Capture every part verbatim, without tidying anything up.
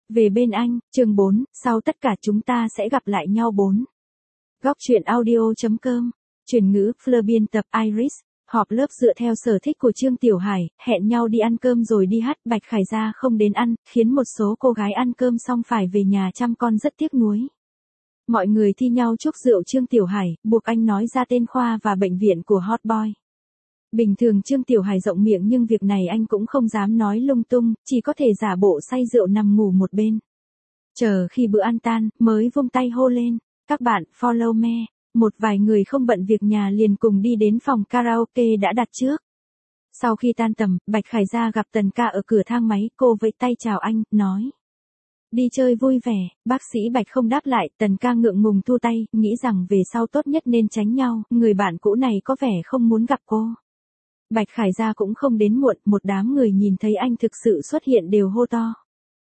Về bên anh, chương bốn, sau tất cả chúng ta sẽ gặp lại nhau bốn. Góc truyện audio.com, chuyển ngữ, Fleur biên tập Iris, họp lớp dựa theo sở thích của Trương Tiểu Hải, hẹn nhau đi ăn cơm rồi đi hát. Bạch Khải Gia không đến ăn, khiến một số cô gái ăn cơm xong phải về nhà chăm con rất tiếc nuối. Mọi người thi nhau chúc rượu Trương Tiểu Hải, buộc anh nói ra tên khoa và bệnh viện của Hot Boy. Bình thường Trương Tiểu Hải rộng miệng nhưng việc này anh cũng không dám nói lung tung, chỉ có thể giả bộ say rượu nằm ngủ một bên. Chờ khi bữa ăn tan, mới vung tay hô lên, các bạn, follow me. Một vài người không bận việc nhà liền cùng đi đến phòng karaoke đã đặt trước. Sau khi tan tầm, Bạch Khải Gia gặp Tần Ca ở cửa thang máy, cô vẫy tay chào anh, nói. Đi chơi vui vẻ, bác sĩ Bạch không đáp lại, Tần Ca ngượng ngùng thu tay, nghĩ rằng về sau tốt nhất nên tránh nhau, người bạn cũ này có vẻ không muốn gặp cô. Bạch Khải Gia cũng không đến muộn, một đám người nhìn thấy anh thực sự xuất hiện đều hô to.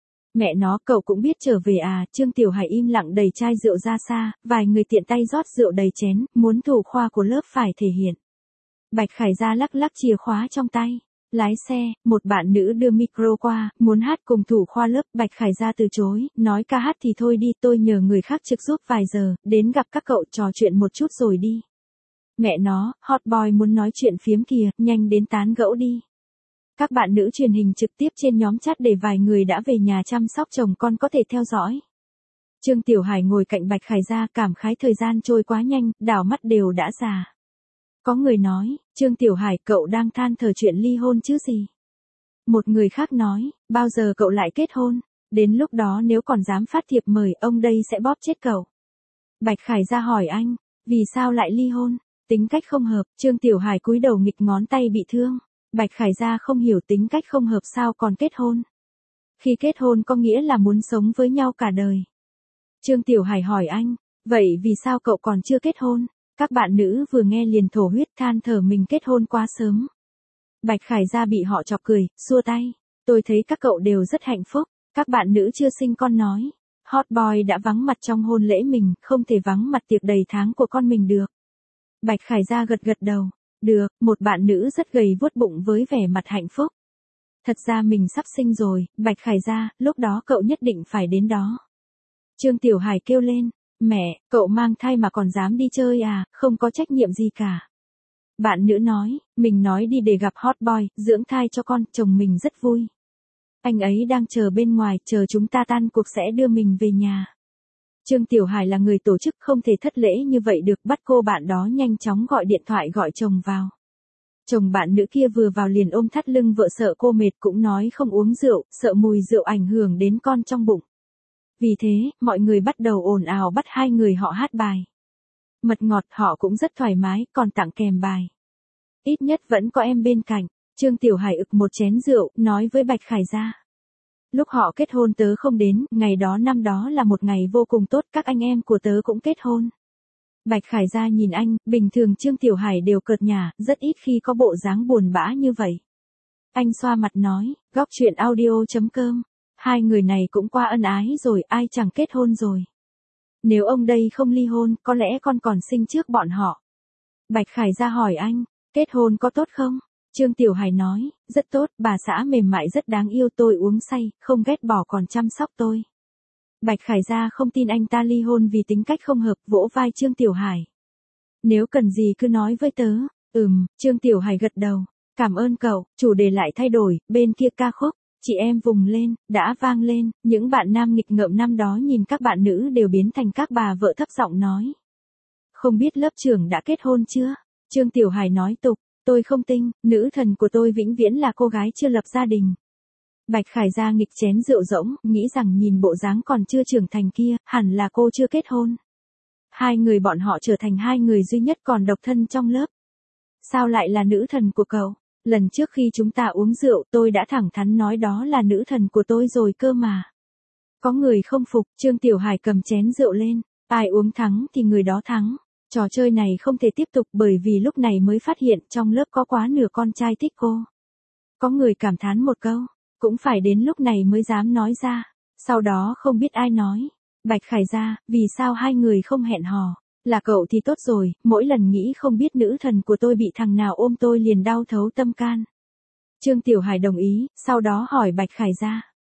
Mẹ nó, cậu cũng biết trở về à? Trương Tiểu Hải im lặng đẩy chai rượu ra xa, vài người tiện tay rót rượu đầy chén, muốn thủ khoa của lớp phải thể hiện. Bạch Khải Gia lắc lắc chìa khóa trong tay. Lái xe, một bạn nữ đưa micro qua, muốn hát cùng thủ khoa lớp. Bạch Khải Gia từ chối, nói ca hát thì thôi đi, tôi nhờ người khác trực giúp vài giờ, đến gặp các cậu trò chuyện một chút rồi đi. Mẹ nó, Hot Boy muốn nói chuyện phiếm kìa, nhanh đến tán gẫu đi. Các bạn nữ truyền hình trực tiếp trên nhóm chat để vài người đã về nhà chăm sóc chồng con có thể theo dõi. Trương Tiểu Hải ngồi cạnh Bạch Khải Gia cảm khái thời gian trôi quá nhanh, đảo mắt đều đã già. Có người nói, Trương Tiểu Hải cậu đang than thở chuyện ly hôn chứ gì. Một người khác nói, bao giờ cậu lại kết hôn, đến lúc đó nếu còn dám phát thiệp mời ông đây sẽ bóp chết cậu. Bạch Khải Gia hỏi anh, vì sao lại ly hôn? Tính cách không hợp, Trương Tiểu Hải cúi đầu nghịch ngón tay bị thương. Bạch Khải Gia không hiểu tính cách không hợp sao còn kết hôn. Khi kết hôn có nghĩa là muốn sống với nhau cả đời. Trương Tiểu Hải hỏi anh, vậy vì sao cậu còn chưa kết hôn? Các bạn nữ vừa nghe liền thổ huyết than thở mình kết hôn quá sớm. Bạch Khải Gia bị họ chọc cười, xua tay. Tôi thấy các cậu đều rất hạnh phúc. Các bạn nữ chưa sinh con nói. Hot Boy đã vắng mặt trong hôn lễ mình, không thể vắng mặt tiệc đầy tháng của con mình được. Bạch Khải Gia gật gật đầu. Được, một bạn nữ rất gầy vuốt bụng với vẻ mặt hạnh phúc. Thật ra mình sắp sinh rồi, Bạch Khải Gia, lúc đó cậu nhất định phải đến đó. Trương Tiểu Hải kêu lên, mẹ, cậu mang thai mà còn dám đi chơi à, không có trách nhiệm gì cả. Bạn nữ nói, mình nói đi để gặp Hot Boy, dưỡng thai cho con, chồng mình rất vui. Anh ấy đang chờ bên ngoài, chờ chúng ta tan cuộc sẽ đưa mình về nhà. Trương Tiểu Hải là người tổ chức không thể thất lễ như vậy được, bắt cô bạn đó nhanh chóng gọi điện thoại gọi chồng vào. Chồng bạn nữ kia vừa vào liền ôm thắt lưng vợ sợ cô mệt cũng nói không uống rượu, sợ mùi rượu ảnh hưởng đến con trong bụng. Vì thế, mọi người bắt đầu ồn ào bắt hai người họ hát bài. Mật ngọt họ cũng rất thoải mái, còn tặng kèm bài. Ít nhất vẫn có em bên cạnh. Trương Tiểu Hải ực một chén rượu, nói với Bạch Khải Gia. Lúc họ kết hôn tớ không đến, ngày đó năm đó là một ngày vô cùng tốt, các anh em của tớ cũng kết hôn. Bạch Khải Gia nhìn anh, bình thường Trương Tiểu Hải đều cợt nhả, rất ít khi có bộ dáng buồn bã như vậy. Anh xoa mặt nói, góc truyện audio.com, hai người này cũng qua ân ái rồi, ai chẳng kết hôn rồi. Nếu ông đây không ly hôn, có lẽ con còn sinh trước bọn họ. Bạch Khải Gia hỏi anh, kết hôn có tốt không? Trương Tiểu Hải nói, rất tốt, bà xã mềm mại rất đáng yêu, tôi uống say, không ghét bỏ còn chăm sóc tôi. Bạch Khải Gia không tin anh ta ly hôn vì tính cách không hợp, vỗ vai Trương Tiểu Hải. Nếu cần gì cứ nói với tớ. Ừm, Trương Tiểu Hải gật đầu. Cảm ơn cậu, chủ đề lại thay đổi, bên kia ca khúc, chị em vùng lên, đã vang lên, những bạn nam nghịch ngợm năm đó nhìn các bạn nữ đều biến thành các bà vợ thấp giọng nói. Không biết lớp trưởng đã kết hôn chưa? Trương Tiểu Hải nói tục. Tôi không tin, nữ thần của tôi vĩnh viễn là cô gái chưa lập gia đình. Bạch Khải Gia nghịch chén rượu rỗng, nghĩ rằng nhìn bộ dáng còn chưa trưởng thành kia, hẳn là cô chưa kết hôn. Hai người bọn họ trở thành hai người duy nhất còn độc thân trong lớp. Sao lại là nữ thần của cậu? Lần trước khi chúng ta uống rượu tôi đã thẳng thắn nói đó là nữ thần của tôi rồi cơ mà. Có người không phục, Trương Tiểu Hải cầm chén rượu lên, ai uống thắng thì người đó thắng. Trò chơi này không thể tiếp tục bởi vì lúc này mới phát hiện trong lớp có quá nửa con trai thích cô. Có người cảm thán một câu, cũng phải đến lúc này mới dám nói ra. Sau đó không biết ai nói. Bạch Khải Gia, vì sao hai người không hẹn hò? Là cậu thì tốt rồi, mỗi lần nghĩ không biết nữ thần của tôi bị thằng nào ôm tôi liền đau thấu tâm can. Trương Tiểu Hải đồng ý, sau đó hỏi Bạch Khải Gia.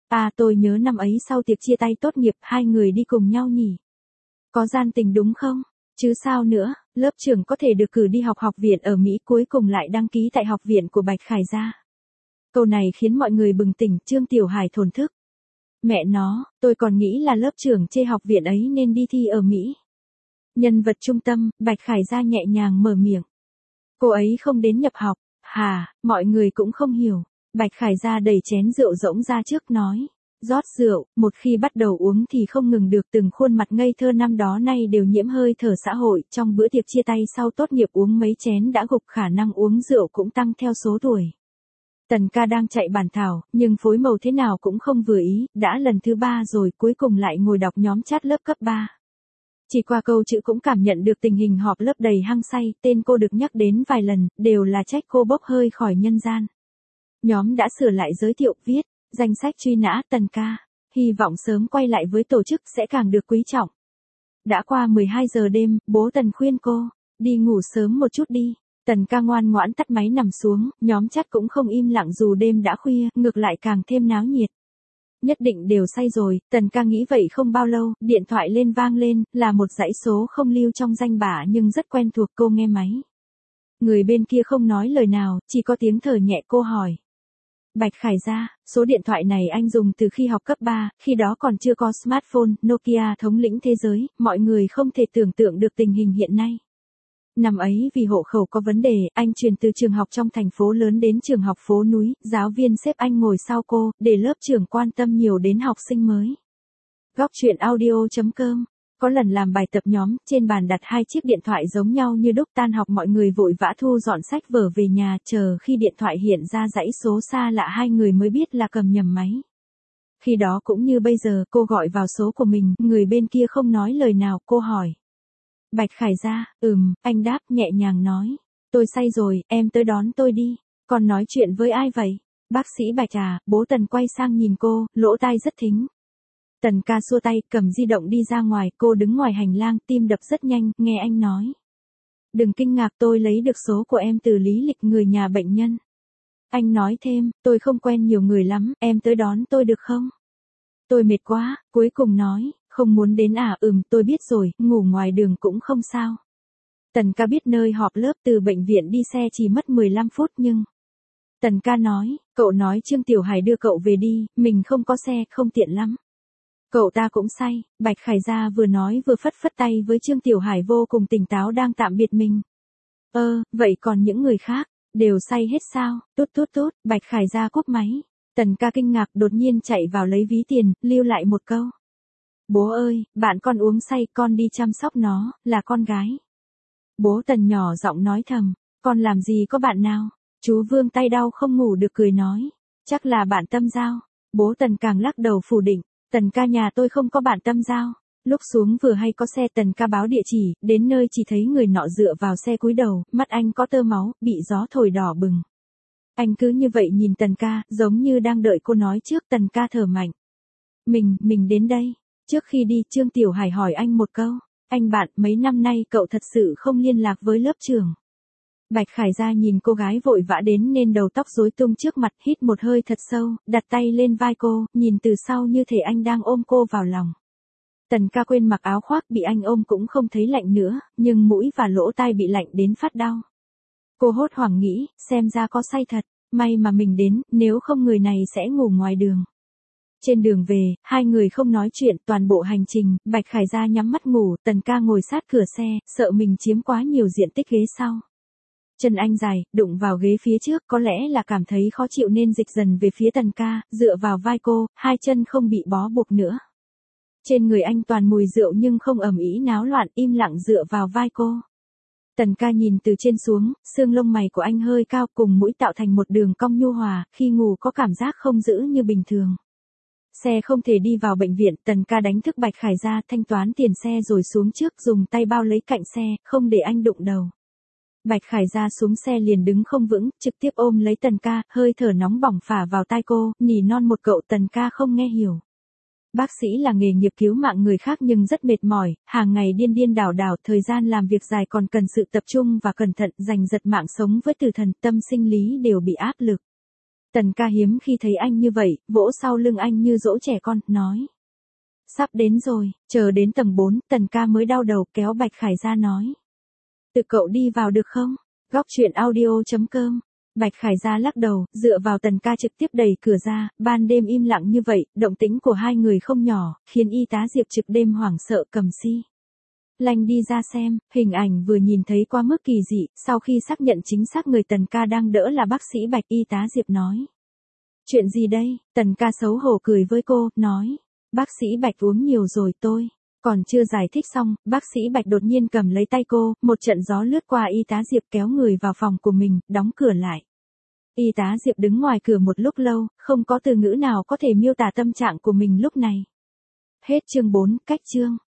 À tôi nhớ năm ấy sau tiệc chia tay tốt nghiệp hai người đi cùng nhau nhỉ. Có gian tình đúng không? Chứ sao nữa, lớp trưởng có thể được cử đi học học viện ở Mỹ cuối cùng lại đăng ký tại học viện của Bạch Khải Gia. Câu này khiến mọi người bừng tỉnh, Trương Tiểu Hải thổn thức. Mẹ nó, tôi còn nghĩ là lớp trưởng chê học viện ấy nên đi thi ở Mỹ. Nhân vật trung tâm, Bạch Khải Gia nhẹ nhàng mở miệng. Cô ấy không đến nhập học, hà, mọi người cũng không hiểu. Bạch Khải Gia đẩy chén rượu rỗng ra trước nói. Rót rượu, một khi bắt đầu uống thì không ngừng được, từng khuôn mặt ngây thơ năm đó nay đều nhiễm hơi thở xã hội, trong bữa tiệc chia tay sau tốt nghiệp uống mấy chén đã gục, khả năng uống rượu cũng tăng theo số tuổi. Tần ca đang chạy bản thảo, nhưng phối màu thế nào cũng không vừa ý, đã lần thứ ba rồi cuối cùng lại ngồi đọc nhóm chat lớp cấp ba. Chỉ qua câu chữ cũng cảm nhận được tình hình họp lớp đầy hăng say, tên cô được nhắc đến vài lần, đều là trách cô bốc hơi khỏi nhân gian. Nhóm đã sửa lại giới thiệu, viết, danh sách truy nã Tần ca, hy vọng sớm quay lại với tổ chức sẽ càng được quý trọng. Đã qua mười hai giờ đêm, bố Tần khuyên cô, đi ngủ sớm một chút đi. Tần ca ngoan ngoãn tắt máy nằm xuống, nhóm chat cũng không im lặng dù đêm đã khuya, ngược lại càng thêm náo nhiệt. Nhất định đều say rồi, Tần ca nghĩ vậy không bao lâu, điện thoại lên vang lên, là một dãy số không lưu trong danh bạ nhưng rất quen thuộc, cô nghe máy. Người bên kia không nói lời nào, chỉ có tiếng thở nhẹ, cô hỏi. Bạch Khải Gia, số điện thoại này anh dùng từ khi học cấp ba, khi đó còn chưa có smartphone, Nokia thống lĩnh thế giới, mọi người không thể tưởng tượng được tình hình hiện nay. Năm ấy vì hộ khẩu có vấn đề, anh chuyển từ trường học trong thành phố lớn đến trường học phố núi, giáo viên xếp anh ngồi sau cô, để lớp trưởng quan tâm nhiều đến học sinh mới. Góc truyện audio chấm com. Có lần làm bài tập nhóm, trên bàn đặt hai chiếc điện thoại giống nhau như đúc, tan học mọi người vội vã thu dọn sách vở về nhà, chờ khi điện thoại hiện ra dãy số xa lạ hai người mới biết là cầm nhầm máy. Khi đó cũng như bây giờ, cô gọi vào số của mình, người bên kia không nói lời nào, cô hỏi. Bạch Khải Gia, ừm, anh đáp nhẹ nhàng nói. Tôi say rồi, em tới đón tôi đi. Còn nói chuyện với ai vậy? Bác sĩ Bạch à, bố Tần quay sang nhìn cô, lỗ tai rất thính. Tần ca xua tay, cầm di động đi ra ngoài, cô đứng ngoài hành lang, tim đập rất nhanh, nghe anh nói. Đừng kinh ngạc, tôi lấy được số của em từ lý lịch người nhà bệnh nhân. Anh nói thêm, tôi không quen nhiều người lắm, em tới đón tôi được không? Tôi mệt quá, cuối cùng nói, không muốn đến à, ừm, tôi biết rồi, ngủ ngoài đường cũng không sao. Tần ca biết nơi họp lớp từ bệnh viện đi xe chỉ mất mười lăm phút nhưng... Tần ca nói, cậu nói Trương Tiểu Hải đưa cậu về đi, mình không có xe, không tiện lắm. Cậu ta cũng say, Bạch Khải Gia vừa nói vừa phất phất tay với Trương Tiểu Hải vô cùng tỉnh táo đang tạm biệt mình. Ơ, vậy còn những người khác, đều say hết sao, tốt tốt tốt, Bạch Khải Gia cúp máy. Tần ca kinh ngạc đột nhiên chạy vào lấy ví tiền, lưu lại một câu. Bố ơi, bạn con uống say, con đi chăm sóc nó, là con gái. Bố Tần nhỏ giọng nói thầm, con làm gì có bạn nào? Chú Vương tay đau không ngủ được cười nói, chắc là bạn tâm giao. Bố Tần càng lắc đầu phủ định, Tần ca nhà tôi không có bạn tâm giao. Lúc xuống vừa hay có xe, Tần ca báo địa chỉ, đến nơi chỉ thấy người nọ dựa vào xe cúi đầu, mắt anh có tơ máu, bị gió thổi đỏ bừng. Anh cứ như vậy nhìn Tần ca, giống như đang đợi cô nói trước. Tần ca thở mạnh. Mình, mình đến đây. Trước khi đi, Trương Tiểu Hải hỏi anh một câu. Anh bạn, mấy năm nay cậu thật sự không liên lạc với lớp trưởng. Bạch Khải Gia nhìn cô gái vội vã đến nên đầu tóc rối tung trước mặt, hít một hơi thật sâu, đặt tay lên vai cô, nhìn từ sau như thể anh đang ôm cô vào lòng. Tần ca quên mặc áo khoác, bị anh ôm cũng không thấy lạnh nữa, nhưng mũi và lỗ tai bị lạnh đến phát đau. Cô hốt hoảng nghĩ, xem ra có say thật, may mà mình đến, nếu không người này sẽ ngủ ngoài đường. Trên đường về, hai người không nói chuyện, toàn bộ hành trình, Bạch Khải Gia nhắm mắt ngủ, Tần ca ngồi sát cửa xe, sợ mình chiếm quá nhiều diện tích ghế sau. Chân anh dài, đụng vào ghế phía trước, có lẽ là cảm thấy khó chịu nên dịch dần về phía Tần ca, dựa vào vai cô, hai chân không bị bó buộc nữa. Trên người anh toàn mùi rượu nhưng không ầm ĩ náo loạn, im lặng dựa vào vai cô. Tần ca nhìn từ trên xuống, xương lông mày của anh hơi cao cùng mũi tạo thành một đường cong nhu hòa, khi ngủ có cảm giác không giữ như bình thường. Xe không thể đi vào bệnh viện, Tần ca đánh thức Bạch Khải Gia, thanh toán tiền xe rồi xuống trước, dùng tay bao lấy cạnh xe, không để anh đụng đầu. Bạch Khải Gia xuống xe liền đứng không vững, trực tiếp ôm lấy Tần ca, hơi thở nóng bỏng phả vào tai cô, nỉ non một cậu. Tần ca không nghe hiểu. Bác sĩ là nghề nghiệp cứu mạng người khác nhưng rất mệt mỏi, hàng ngày điên điên đảo đảo, thời gian làm việc dài còn cần sự tập trung và cẩn thận, giành giật mạng sống với tử thần, tâm sinh lý đều bị áp lực. Tần ca hiếm khi thấy anh như vậy, vỗ sau lưng anh như dỗ trẻ con, nói. Sắp đến rồi, chờ đến tầng bốn, Tần ca mới đau đầu kéo Bạch Khải ra nói. Tự cậu đi vào được không? Góc chuyện audio.com. Bạch Khải ra lắc đầu, dựa vào Tần ca trực tiếp đẩy cửa ra, ban đêm im lặng như vậy, động tĩnh của hai người không nhỏ, khiến y tá Diệp trực đêm hoảng sợ cầm si. Lanh đi ra xem, hình ảnh vừa nhìn thấy quá mức kỳ dị, sau khi xác nhận chính xác người Tần ca đang đỡ là bác sĩ Bạch, y tá Diệp nói. Chuyện gì đây? Tần ca xấu hổ cười với cô, nói. Bác sĩ Bạch uống nhiều rồi tôi. Còn chưa giải thích xong, bác sĩ Bạch đột nhiên cầm lấy tay cô, một trận gió lướt qua y tá Diệp kéo người vào phòng của mình, đóng cửa lại. Y tá Diệp đứng ngoài cửa một lúc lâu, không có từ ngữ nào có thể miêu tả tâm trạng của mình lúc này. Hết chương bốn, cách chương.